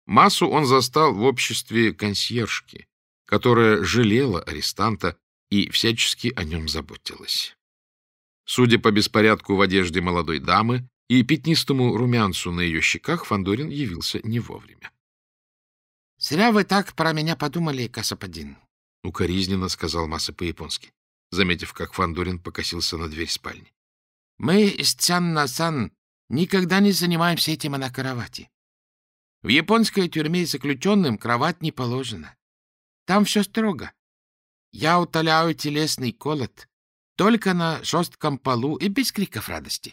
Массу он застал в обществе консьержки, которая жалела арестанта и всячески о нем заботилась. Судя по беспорядку в одежде молодой дамы и пятнистому румянцу на ее щеках, Фандорин явился не вовремя. — Зря вы так про меня подумали, господин, — укоризненно сказал Масса по-японски, заметив, как Фандорин покосился на дверь спальни. — Мы с Цянна-сан никогда не занимаемся этим на кровати. В японской тюрьме заключенным кровать не положено. Там все строго. Я утоляю телесный голод только на жестком полу и без криков радости.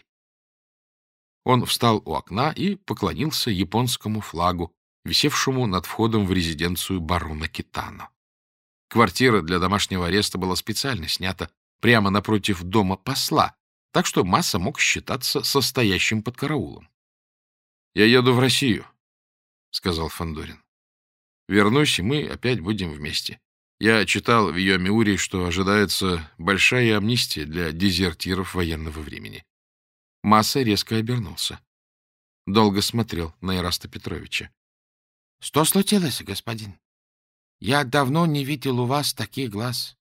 Он встал у окна и поклонился японскому флагу, висевшему над входом в резиденцию барона Китано. Квартира для домашнего ареста была специально снята прямо напротив дома посла, так что Масса мог считаться состоящим под караулом. — Я еду в Россию, — сказал Фандорин. — Вернусь, и мы опять будем вместе. Я читал в Йомиури, что ожидается большая амнистия для дезертиров военного времени. Масса резко обернулся. Долго смотрел на Ираста Петровича. — Что случилось, господин? Я давно не видел у вас таких глаз.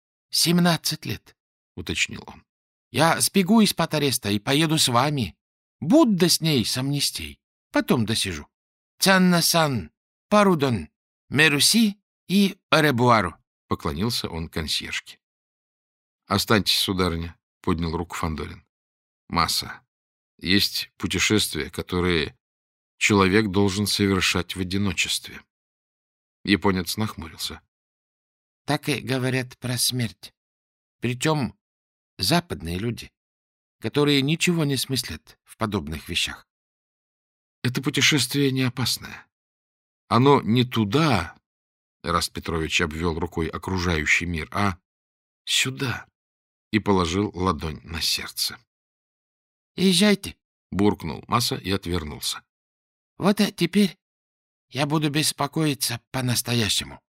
17 лет, — уточнил он. Я сбегу из-под ареста и поеду с вами. Будда с ней с амнистией. Потом досижу. Цянна-сан, парудон, меруси и оребуару, — поклонился он консьержке. — Останьтесь, сударыня, — поднял руку Фандорин. — Масса, есть путешествия, которые человек должен совершать в одиночестве. Японец нахмурился. — Так и говорят про смерть. Причем западные люди, которые ничего не смыслят в подобных вещах. Это путешествие не опасное. Оно не туда, Эраст Петрович обвел рукой окружающий мир, а сюда, и положил ладонь на сердце. — Езжайте, — буркнул Масса и отвернулся. — вот теперь я буду беспокоиться по-настоящему.